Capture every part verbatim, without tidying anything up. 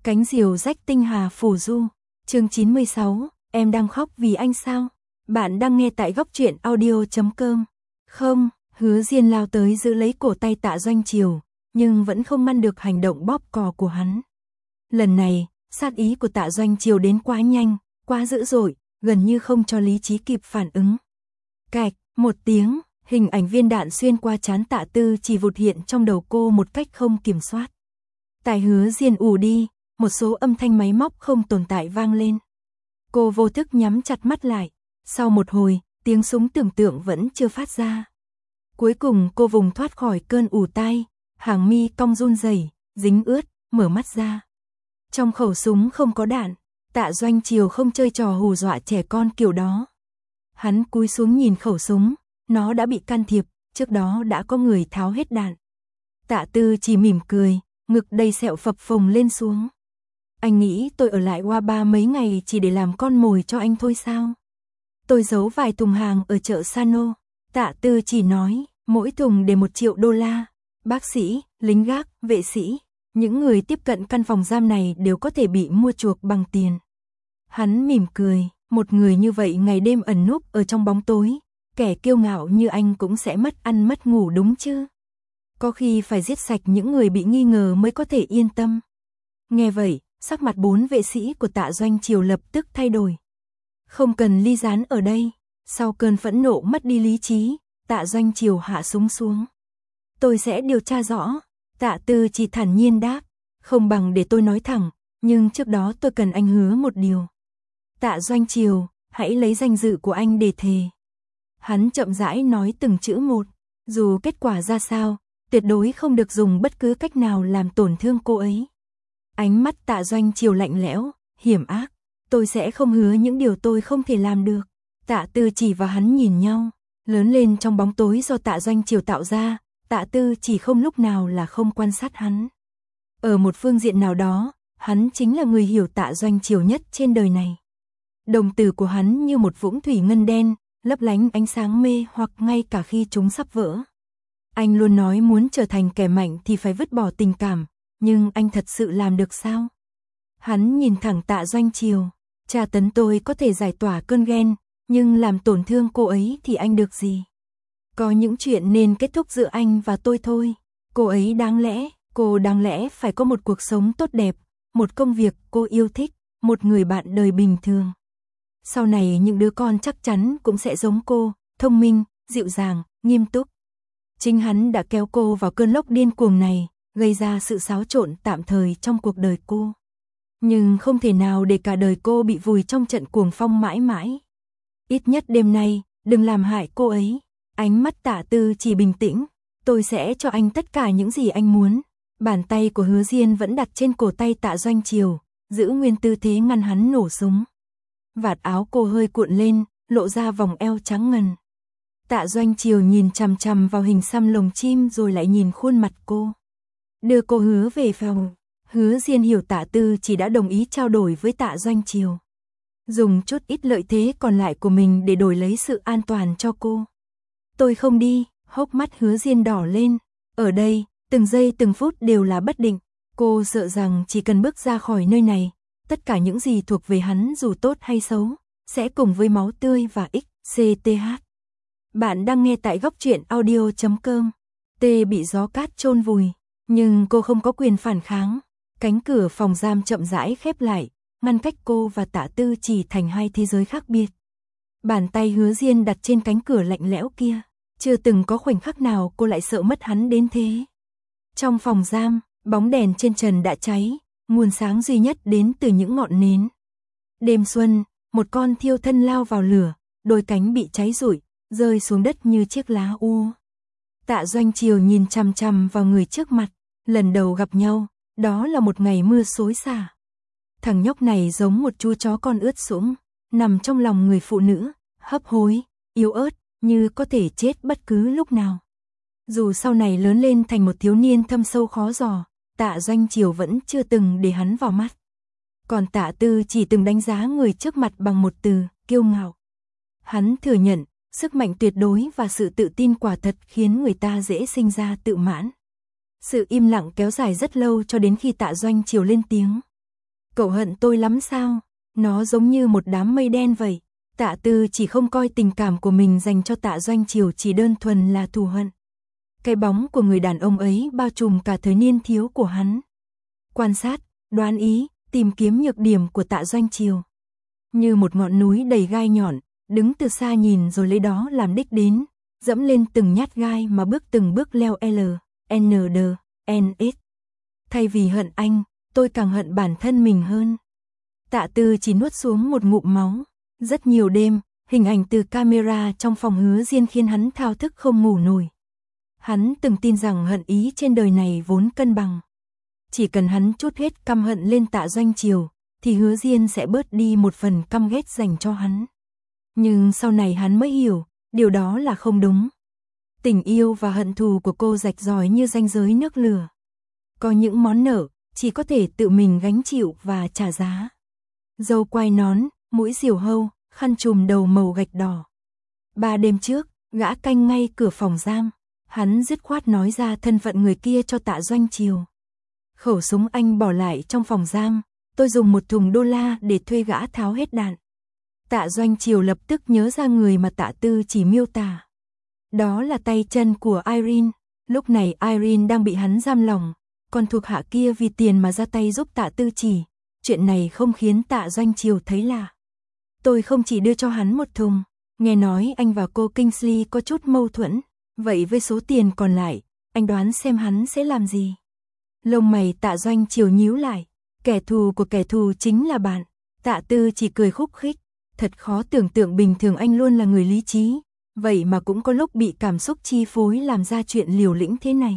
Cánh diều rách tinh hà phù du. Chương chín mươi sáu, em đang khóc vì anh sao? Bạn đang nghe tại góc truyện audio chấm com. Không, Hứa Diên lao tới giữ lấy cổ tay Tạ Doanh Triều, nhưng vẫn không ngăn được hành động bóp cò của hắn. Lần này, sát ý của Tạ Doanh Triều đến quá nhanh, quá dữ dội, gần như không cho lý trí kịp phản ứng. Cạch, một tiếng, hình ảnh viên đạn xuyên qua trán Tạ Tư chỉ vụt hiện trong đầu cô một cách không kiểm soát. Tài Hứa Diên ù đi, một số âm thanh máy móc không tồn tại vang lên. Cô vô thức nhắm chặt mắt lại. Sau một hồi, tiếng súng tưởng tượng vẫn chưa phát ra. Cuối cùng cô vùng thoát khỏi cơn ù tai, hàng mi cong run rẩy, dính ướt, mở mắt ra. Trong khẩu súng không có đạn. Tạ Doanh Triều không chơi trò hù dọa trẻ con kiểu đó. Hắn cúi xuống nhìn khẩu súng, nó đã bị can thiệp, trước đó đã có người tháo hết đạn. Tạ Tư chỉ mỉm cười, ngực đầy sẹo phập phồng lên xuống. Anh nghĩ tôi ở lại Hoa Ba mấy ngày chỉ để làm con mồi cho anh thôi sao? Tôi giấu vài thùng hàng ở chợ Sano. Tạ Tư chỉ nói, mỗi thùng để một triệu đô la. Bác sĩ, lính gác, vệ sĩ, những người tiếp cận căn phòng giam này đều có thể bị mua chuộc bằng tiền. Hắn mỉm cười, một người như vậy ngày đêm ẩn núp ở trong bóng tối, kẻ kiêu ngạo như anh cũng sẽ mất ăn mất ngủ đúng chứ? Có khi phải giết sạch những người bị nghi ngờ mới có thể yên tâm. Nghe vậy, sắc mặt bốn vệ sĩ của Tạ Doanh Triều lập tức thay đổi. Không cần ly gián ở đây. Sau cơn phẫn nộ mất đi lý trí, Tạ Doanh Triều hạ súng xuống. Tôi sẽ điều tra rõ. Tạ Tư chỉ thản nhiên đáp. Không bằng để tôi nói thẳng, nhưng trước đó tôi cần anh hứa một điều. Tạ Doanh Triều, hãy lấy danh dự của anh để thề. Hắn chậm rãi nói từng chữ một. Dù kết quả ra sao, tuyệt đối không được dùng bất cứ cách nào làm tổn thương cô ấy. Ánh mắt Tạ Doanh Triều lạnh lẽo, hiểm ác. Tôi sẽ không hứa những điều tôi không thể làm được. Tạ Tư chỉ và hắn nhìn nhau, lớn lên trong bóng tối do Tạ Doanh Triều tạo ra. Tạ Tư chỉ không lúc nào là không quan sát hắn. Ở một phương diện nào đó, hắn chính là người hiểu Tạ Doanh Triều nhất trên đời này. Đồng tử của hắn như một vũng thủy ngân đen, lấp lánh ánh sáng mê hoặc ngay cả khi chúng sắp vỡ. Anh luôn nói muốn trở thành kẻ mạnh thì phải vứt bỏ tình cảm, nhưng anh thật sự làm được sao? Hắn nhìn thẳng Tạ Doanh Triều, tra tấn tôi có thể giải tỏa cơn ghen, nhưng làm tổn thương cô ấy thì anh được gì? Có những chuyện nên kết thúc giữa anh và tôi thôi. Cô ấy đáng lẽ, cô đáng lẽ phải có một cuộc sống tốt đẹp, một công việc cô yêu thích, một người bạn đời bình thường. Sau này những đứa con chắc chắn cũng sẽ giống cô, thông minh, dịu dàng, nghiêm túc. Chính hắn đã kéo cô vào cơn lốc điên cuồng này, gây ra sự xáo trộn tạm thời trong cuộc đời cô. Nhưng không thể nào để cả đời cô bị vùi trong trận cuồng phong mãi mãi. Ít nhất đêm nay, đừng làm hại cô ấy. Ánh mắt Tạ Tư chỉ bình tĩnh. Tôi sẽ cho anh tất cả những gì anh muốn. Bàn tay của Hứa Diên vẫn đặt trên cổ tay Tạ Doanh Triều, giữ nguyên tư thế ngăn hắn nổ súng. Vạt áo cô hơi cuộn lên, lộ ra vòng eo trắng ngần. Tạ Doanh Triều nhìn chằm chằm vào hình xăm lồng chim rồi lại nhìn khuôn mặt cô. Đưa cô Hứa về phòng. Hứa Diên hiểu Tạ Tư chỉ đã đồng ý trao đổi với Tạ Doanh Triều. Dùng chút ít lợi thế còn lại của mình để đổi lấy sự an toàn cho cô. Tôi không đi, hốc mắt Hứa Diên đỏ lên. Ở đây, từng giây từng phút đều là bất định. Cô sợ rằng chỉ cần bước ra khỏi nơi này, tất cả những gì thuộc về hắn dù tốt hay xấu, sẽ cùng với máu tươi và ích xê tê hát. Bạn đang nghe tại góc truyện audio chấm com. T bị gió cát chôn vùi, nhưng cô không có quyền phản kháng. Cánh cửa phòng giam chậm rãi khép lại, ngăn cách cô và Tạ Tư chỉ thành hai thế giới khác biệt. Bàn tay Hứa Diên đặt trên cánh cửa lạnh lẽo kia, chưa từng có khoảnh khắc nào cô lại sợ mất hắn đến thế. Trong phòng giam, bóng đèn trên trần đã cháy, nguồn sáng duy nhất đến từ những ngọn nến. Đêm xuân, một con thiêu thân lao vào lửa, đôi cánh bị cháy rụi, rơi xuống đất như chiếc lá u. Tạ Doanh Triều nhìn chằm chằm vào người trước mặt, lần đầu gặp nhau, đó là một ngày mưa xối xả. Thằng nhóc này giống một chú chó con ướt sũng, nằm trong lòng người phụ nữ, hấp hối, yếu ớt, như có thể chết bất cứ lúc nào. Dù sau này lớn lên thành một thiếu niên thâm sâu khó dò, Tạ Doanh Triều vẫn chưa từng để hắn vào mắt. Còn Tạ Tư chỉ từng đánh giá người trước mặt bằng một từ, kiêu ngạo. Hắn thừa nhận, sức mạnh tuyệt đối và sự tự tin quả thật khiến người ta dễ sinh ra tự mãn. Sự im lặng kéo dài rất lâu cho đến khi Tạ Doanh Triều lên tiếng. Cậu hận tôi lắm sao? Nó giống như một đám mây đen vậy. Tạ Tư chỉ không coi tình cảm của mình dành cho Tạ Doanh Chiều chỉ đơn thuần là thù hận. Cái bóng của người đàn ông ấy bao trùm cả thời niên thiếu của hắn. Quan sát, đoán ý, tìm kiếm nhược điểm của Tạ Doanh Chiều. Như một ngọn núi đầy gai nhọn, đứng từ xa nhìn rồi lấy đó làm đích đến, dẫm lên từng nhát gai mà bước từng bước leo L, N, D, N, S. Thay vì hận anh, tôi càng hận bản thân mình hơn. Tạ Tư chỉ nuốt xuống một ngụm máu. Rất nhiều đêm, hình ảnh từ camera trong phòng Hứa Diên khiến hắn thao thức không ngủ nổi. Hắn từng tin rằng hận ý trên đời này vốn cân bằng. Chỉ cần hắn trút hết căm hận lên Tạ Doanh Chiều, thì Hứa Diên sẽ bớt đi một phần căm ghét dành cho hắn. Nhưng sau này hắn mới hiểu, điều đó là không đúng. Tình yêu và hận thù của cô rạch ròi như ranh giới nước lửa. Có những món nợ, chỉ có thể tự mình gánh chịu và trả giá. Dâu quai nón, mũi diều hâu, khăn trùm đầu màu gạch đỏ. Ba đêm trước, gã canh ngay cửa phòng giam. Hắn dứt khoát nói ra thân phận người kia cho Tạ Doanh Chiều. Khẩu súng anh bỏ lại trong phòng giam. Tôi dùng một thùng đô la để thuê gã tháo hết đạn. Tạ Doanh Chiều lập tức nhớ ra người mà Tạ Tư chỉ miêu tả. Đó là tay chân của Irene. Lúc này Irene đang bị hắn giam lỏng. Còn thuộc hạ kia vì tiền mà ra tay giúp Tạ Tư chỉ. Chuyện này không khiến Tạ Doanh Chiều thấy lạ. Tôi không chỉ đưa cho hắn một thùng. Nghe nói anh và cô Kingsley có chút mâu thuẫn. Vậy với số tiền còn lại, anh đoán xem hắn sẽ làm gì? Lông mày Tạ Doanh Chiều nhíu lại. Kẻ thù của kẻ thù chính là bạn. Tạ Tư chỉ cười khúc khích. Thật khó tưởng tượng bình thường anh luôn là người lý trí. Vậy mà cũng có lúc bị cảm xúc chi phối làm ra chuyện liều lĩnh thế này.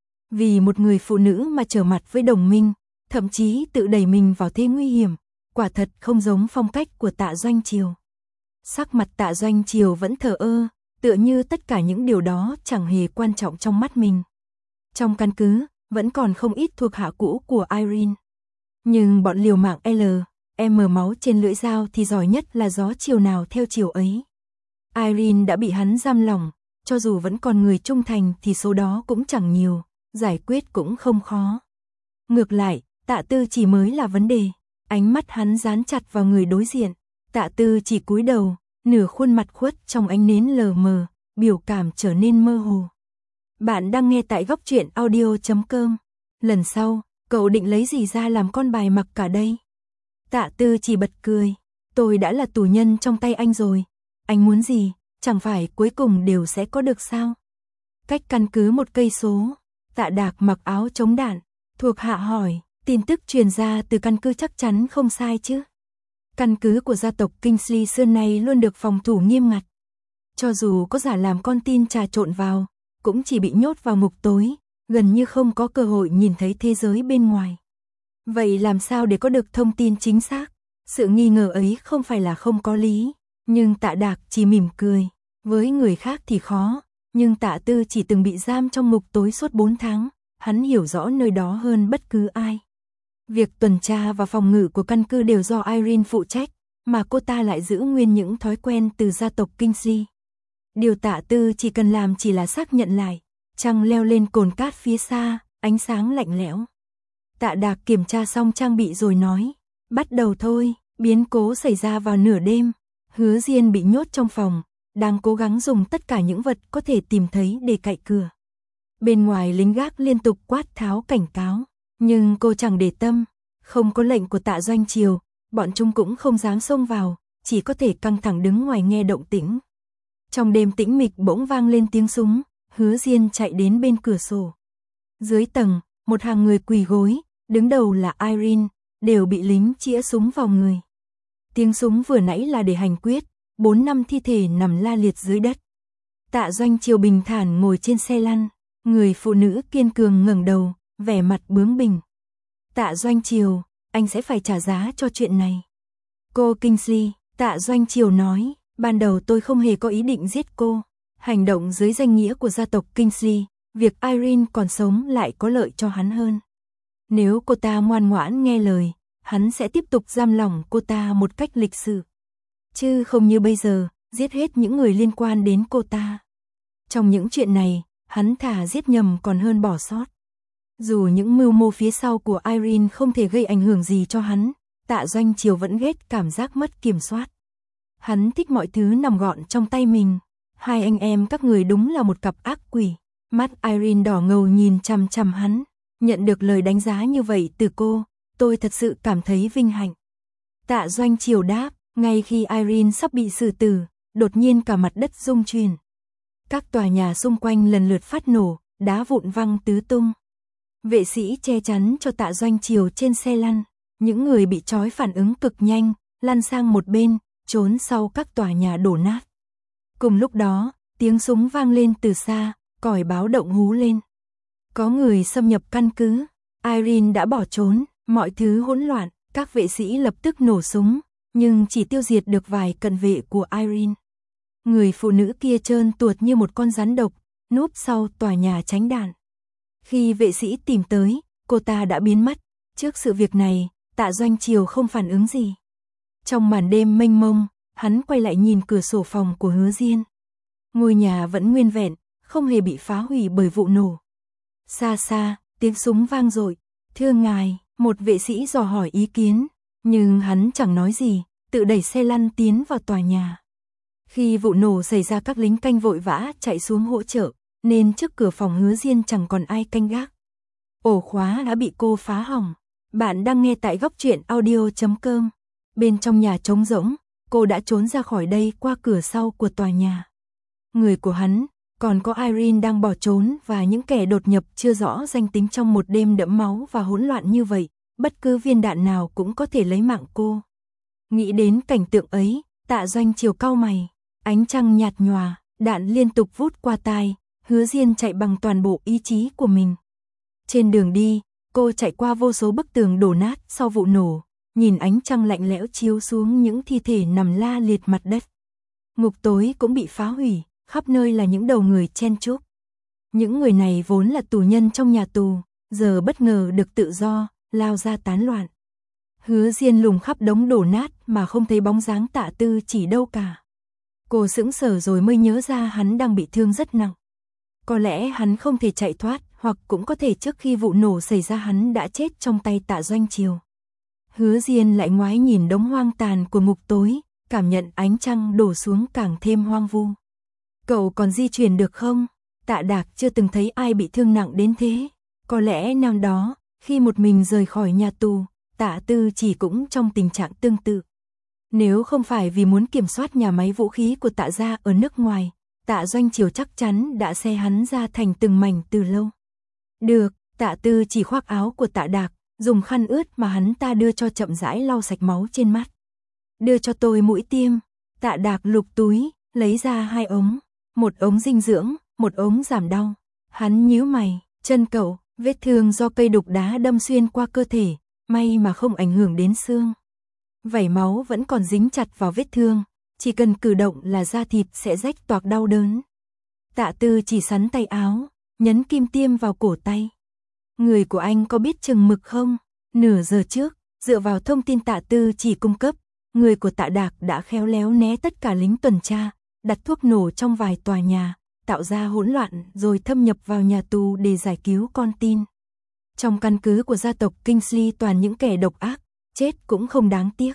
Vì một người phụ nữ mà trở mặt với đồng minh, thậm chí tự đẩy mình vào thế nguy hiểm, quả thật không giống phong cách của Tạ Doanh Chiều. Sắc mặt Tạ Doanh Chiều vẫn thờ ơ, tựa như tất cả những điều đó chẳng hề quan trọng trong mắt mình. Trong căn cứ, vẫn còn không ít thuộc hạ cũ của Irene. Nhưng bọn liều mạng L, M máu trên lưỡi dao thì giỏi nhất là gió chiều nào theo chiều ấy. Irene đã bị hắn giam lỏng, cho dù vẫn còn người trung thành thì số đó cũng chẳng nhiều, giải quyết cũng không khó. Ngược lại, Tạ Tư chỉ mới là vấn đề. Ánh mắt hắn dán chặt vào người đối diện. Tạ Tư chỉ cúi đầu, nửa khuôn mặt khuất trong ánh nến lờ mờ, biểu cảm trở nên mơ hồ. Bạn đang nghe tại góc truyện audio chấm com. Lần sau, cậu định lấy gì ra làm con bài mặc cả đây? Tạ Tư chỉ bật cười. Tôi đã là tù nhân trong tay anh rồi. Anh muốn gì, chẳng phải cuối cùng đều sẽ có được sao? Cách căn cứ một cây số, Tạ Đạc mặc áo chống đạn. Thuộc hạ hỏi, tin tức truyền ra từ căn cứ chắc chắn không sai chứ? Căn cứ của gia tộc Kingsley xưa nay luôn được phòng thủ nghiêm ngặt. Cho dù có giả làm con tin trà trộn vào, cũng chỉ bị nhốt vào ngục tối, gần như không có cơ hội nhìn thấy thế giới bên ngoài. Vậy làm sao để có được thông tin chính xác? Sự nghi ngờ ấy không phải là không có lý, nhưng Tạ Đạc chỉ mỉm cười. Với người khác thì khó, nhưng Tạ Tư chỉ từng bị giam trong ngục tối suốt bốn tháng, hắn hiểu rõ nơi đó hơn bất cứ ai. Việc tuần tra và phòng ngự của căn cứ đều do Irene phụ trách, mà cô ta lại giữ nguyên những thói quen từ gia tộc Kingsley. Điều Tạ Tư chỉ cần làm chỉ là xác nhận lại. Trăng leo lên cồn cát phía xa, ánh sáng lạnh lẽo. Tạ Đạc kiểm tra xong trang bị rồi nói, bắt đầu thôi. Biến cố xảy ra vào nửa đêm. Hứa Diên bị nhốt trong phòng, đang cố gắng dùng tất cả những vật có thể tìm thấy để cạy cửa. Bên ngoài lính gác liên tục quát tháo cảnh cáo, nhưng cô chẳng để tâm. Không có lệnh của Tạ Doanh Chiều, bọn chúng cũng không dám xông vào, chỉ có thể căng thẳng đứng ngoài nghe động tĩnh. Trong đêm tĩnh mịch bỗng vang lên tiếng súng, Hứa Diên chạy đến bên cửa sổ. Dưới tầng, một hàng người quỳ gối, đứng đầu là Irene, đều bị lính chĩa súng vào người. Tiếng súng vừa nãy là để hành quyết, bốn năm thi thể nằm la liệt dưới đất. Tạ Doanh Chiều bình thản ngồi trên xe lăn, người phụ nữ kiên cường ngẩng đầu, vẻ mặt bướng bỉnh. Tạ Doanh Chiều, anh sẽ phải trả giá cho chuyện này. Cô Kingsley, Tạ Doanh Chiều nói, ban đầu tôi không hề có ý định giết cô. Hành động dưới danh nghĩa của gia tộc Kingsley, việc Irene còn sống lại có lợi cho hắn hơn. Nếu cô ta ngoan ngoãn nghe lời, hắn sẽ tiếp tục giam lỏng cô ta một cách lịch sự. Chứ không như bây giờ, giết hết những người liên quan đến cô ta. Trong những chuyện này, hắn thà giết nhầm còn hơn bỏ sót. Dù những mưu mô phía sau của Irene không thể gây ảnh hưởng gì cho hắn, Tạ Doanh Chiều vẫn ghét cảm giác mất kiểm soát. Hắn thích mọi thứ nằm gọn trong tay mình. Hai anh em các người đúng là một cặp ác quỷ. Mắt Irene đỏ ngầu nhìn chằm chằm hắn. Nhận được lời đánh giá như vậy từ cô, tôi thật sự cảm thấy vinh hạnh. Tạ Doanh Chiều đáp, ngay khi Irene sắp bị xử tử, đột nhiên cả mặt đất rung chuyển. Các tòa nhà xung quanh lần lượt phát nổ, đá vụn văng tứ tung. Vệ sĩ che chắn cho Tạ Doanh Chiều trên xe lăn. Những người bị trói phản ứng cực nhanh, lăn sang một bên, trốn sau các tòa nhà đổ nát. Cùng lúc đó, tiếng súng vang lên từ xa, còi báo động hú lên. Có người xâm nhập căn cứ. Irene đã bỏ trốn, mọi thứ hỗn loạn, các vệ sĩ lập tức nổ súng, nhưng chỉ tiêu diệt được vài cận vệ của Irene. Người phụ nữ kia trơn tuột như một con rắn độc, núp sau tòa nhà tránh đạn. Khi vệ sĩ tìm tới, cô ta đã biến mất. Trước sự việc này, Tạ Doanh Chiều không phản ứng gì. Trong màn đêm mênh mông, hắn quay lại nhìn cửa sổ phòng của Hứa Diên. Ngôi nhà vẫn nguyên vẹn, không hề bị phá hủy bởi vụ nổ. Xa xa, tiếng súng vang dội. Thưa ngài, một vệ sĩ dò hỏi ý kiến, nhưng hắn chẳng nói gì, tự đẩy xe lăn tiến vào tòa nhà. Khi vụ nổ xảy ra, các lính canh vội vã chạy xuống hỗ trợ, nên trước cửa phòng Hứa Diên chẳng còn ai canh gác. Ổ khóa đã bị cô phá hỏng. Bạn đang nghe tại góc truyện audio chấm com. Bên trong nhà trống rỗng, cô đã trốn ra khỏi đây qua cửa sau của tòa nhà. Người của hắn, còn có Irene đang bỏ trốn và những kẻ đột nhập chưa rõ danh tính trong một đêm đẫm máu và hỗn loạn như vậy, bất cứ viên đạn nào cũng có thể lấy mạng cô. Nghĩ đến cảnh tượng ấy, Tạ Doanh Chiều cau mày, ánh trăng nhạt nhòa, đạn liên tục vút qua tai, Hứa Diên chạy bằng toàn bộ ý chí của mình. Trên đường đi, cô chạy qua vô số bức tường đổ nát sau vụ nổ, nhìn ánh trăng lạnh lẽo chiếu xuống những thi thể nằm la liệt mặt đất. Ngục tối cũng bị phá hủy, khắp nơi là những đầu người chen chúc. Những người này vốn là tù nhân trong nhà tù, giờ bất ngờ được tự do, lao ra tán loạn. Hứa Diên lùng khắp đống đổ nát mà không thấy bóng dáng Tạ Tư Chỉ đâu cả. Cô sững sờ rồi mới nhớ ra hắn đang bị thương rất nặng. Có lẽ hắn không thể chạy thoát, hoặc cũng có thể trước khi vụ nổ xảy ra hắn đã chết trong tay Tạ Doanh Chiều. Hứa Diên lại ngoái nhìn đống hoang tàn của ngục tối, cảm nhận ánh trăng đổ xuống càng thêm hoang vu. Cậu còn di chuyển được không? Tạ Đạc chưa từng thấy ai bị thương nặng đến thế. Có lẽ năm đó, khi một mình rời khỏi nhà tù, Tạ Tư Chỉ cũng trong tình trạng tương tự. Nếu không phải vì muốn kiểm soát nhà máy vũ khí của Tạ gia ở nước ngoài, Tạ Doanh Chiều chắc chắn đã xé hắn ra thành từng mảnh từ lâu. Được, Tạ Tư Chỉ khoác áo của Tạ Đạc, dùng khăn ướt mà hắn ta đưa cho chậm rãi lau sạch máu trên mắt. Đưa cho tôi mũi tiêm. Tạ Đạc lục túi, lấy ra hai ống, một ống dinh dưỡng, một ống giảm đau. Hắn nhíu mày, chân cậu, vết thương do cây đục đá đâm xuyên qua cơ thể, may mà không ảnh hưởng đến xương. Vảy máu vẫn còn dính chặt vào vết thương, chỉ cần cử động là da thịt sẽ rách toạc đau đớn. Tạ Tư Chỉ sắn tay áo, nhấn kim tiêm vào cổ tay. Người của anh có biết chừng mực không? Nửa giờ trước, dựa vào thông tin Tạ Tư Chỉ cung cấp, người của Tạ Đạc đã khéo léo né tất cả lính tuần tra, đặt thuốc nổ trong vài tòa nhà, tạo ra hỗn loạn rồi thâm nhập vào nhà tù để giải cứu con tin. Trong căn cứ của gia tộc Kingsley toàn những kẻ độc ác, chết cũng không đáng tiếc.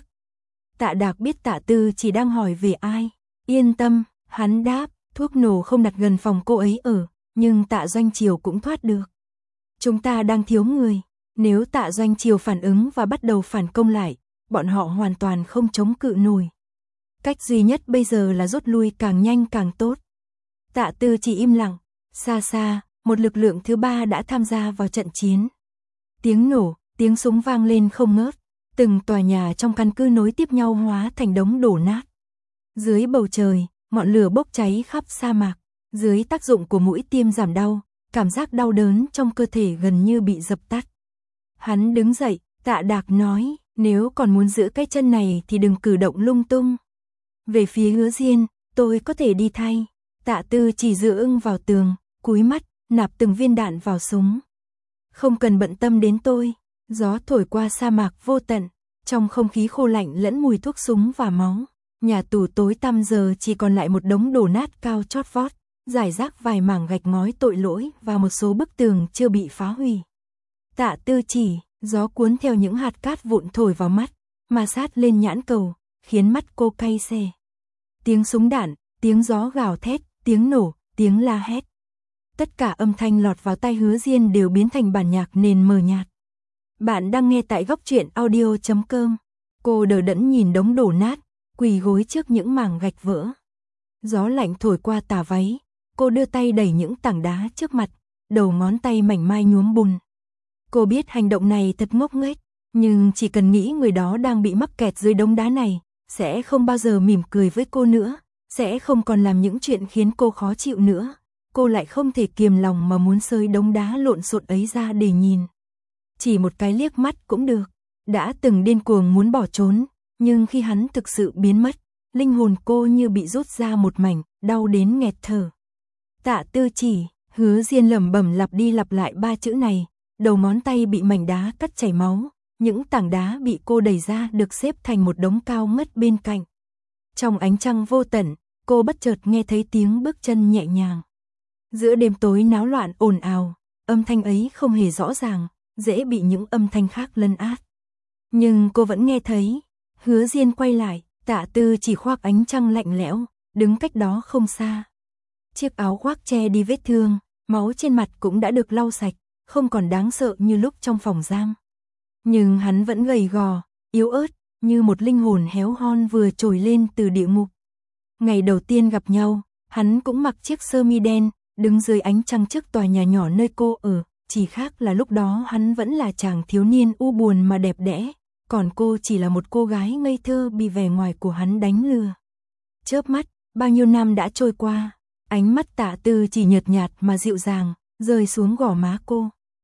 Tạ Đạc biết Tạ Tư Chỉ đang hỏi về ai. Yên tâm, hắn đáp, thuốc nổ không đặt gần phòng cô ấy ở, nhưng Tạ Doanh Chiều cũng thoát được. Chúng ta đang thiếu người, nếu Tạ Doanh Chiều phản ứng và bắt đầu phản công lại, bọn họ hoàn toàn không chống cự nổi. Cách duy nhất bây giờ là rút lui càng nhanh càng tốt. Tạ Tư Chỉ im lặng, xa xa, một lực lượng thứ ba đã tham gia vào trận chiến. Tiếng nổ, tiếng súng vang lên không ngớt, từng tòa nhà trong căn cứ nối tiếp nhau hóa thành đống đổ nát. Dưới bầu trời, ngọn lửa bốc cháy khắp sa mạc, dưới tác dụng của mũi tiêm giảm đau, cảm giác đau đớn trong cơ thể gần như bị dập tắt. Hắn đứng dậy, Tạ Đạc nói, nếu còn muốn giữ cái chân này thì đừng cử động lung tung. Về phía Hứa Diên, tôi có thể đi thay. Tạ Tư Chỉ dựa ưng vào tường, cúi mắt, nạp từng viên đạn vào súng. Không cần bận tâm đến tôi. Gió thổi qua sa mạc vô tận, trong không khí khô lạnh lẫn mùi thuốc súng và máu. Nhà tù tối tăm giờ chỉ còn lại một đống đổ nát cao chót vót, rải rác vài mảng gạch ngói tội lỗi và một số bức tường chưa bị phá hủy. Tạ Tư Chỉ, gió cuốn theo những hạt cát vụn thổi vào mắt, ma sát lên nhãn cầu, khiến mắt cô cay xè. Tiếng súng đạn, tiếng gió gào thét, tiếng nổ, tiếng la hét. Tất cả âm thanh lọt vào tai Hứa Diên đều biến thành bản nhạc nền mờ nhạt. Bạn đang nghe tại góc truyện audio chấm com. Cô đờ đẫn nhìn đống đổ nát, quỳ gối trước những mảng gạch vỡ. Gió lạnh thổi qua tà váy, cô đưa tay đẩy những tảng đá trước mặt, đầu ngón tay mảnh mai nhuốm bùn. Cô biết hành động này thật ngốc nghếch, nhưng chỉ cần nghĩ người đó đang bị mắc kẹt dưới đống đá này, sẽ không bao giờ mỉm cười với cô nữa, sẽ không còn làm những chuyện khiến cô khó chịu nữa. Cô lại không thể kiềm lòng mà muốn xới đống đá lộn xộn ấy ra để nhìn. Chỉ một cái liếc mắt cũng được. Đã từng điên cuồng muốn bỏ trốn, nhưng khi hắn thực sự biến mất, linh hồn cô như bị rút ra một mảnh, đau đến nghẹt thở. Tạ Tư Chỉ, Hứa Diên lẩm bẩm lặp đi lặp lại ba chữ này, đầu ngón tay bị mảnh đá cắt chảy máu, những tảng đá bị cô đẩy ra được xếp thành một đống cao ngất bên cạnh. Trong ánh trăng vô tận, cô bất chợt nghe thấy tiếng bước chân nhẹ nhàng. Giữa đêm tối náo loạn ồn ào, âm thanh ấy không hề rõ ràng, dễ bị những âm thanh khác lấn át. Nhưng cô vẫn nghe thấy. Hứa Diên quay lại, Tạ Tư Chỉ khoác ánh trăng lạnh lẽo, đứng cách đó không xa. Chiếc áo khoác che đi vết thương, máu trên mặt cũng đã được lau sạch, không còn đáng sợ như lúc trong phòng giam. Nhưng hắn vẫn gầy gò, yếu ớt, như một linh hồn héo hon vừa trồi lên từ địa ngục. Ngày đầu tiên gặp nhau, hắn cũng mặc chiếc sơ mi đen, đứng dưới ánh trăng trước tòa nhà nhỏ nơi cô ở, chỉ khác là lúc đó hắn vẫn là chàng thiếu niên u buồn mà đẹp đẽ, còn cô chỉ là một cô gái ngây thơ bị vẻ ngoài của hắn đánh lừa. Chớp mắt, bao nhiêu năm đã trôi qua, ánh mắt Tạ Tư Chỉ nhợt nhạt mà dịu dàng, rơi xuống gò má cô.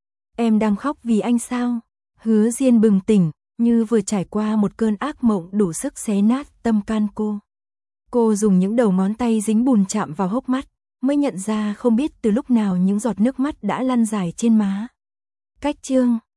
Em đang khóc vì anh sao? Hứa Diên bừng tỉnh, như vừa trải qua một cơn ác mộng đủ sức xé nát tâm can cô. Cô dùng những đầu ngón tay dính bùn chạm vào hốc mắt, mới nhận ra không biết từ lúc nào những giọt nước mắt đã lăn dài trên má. Cách chương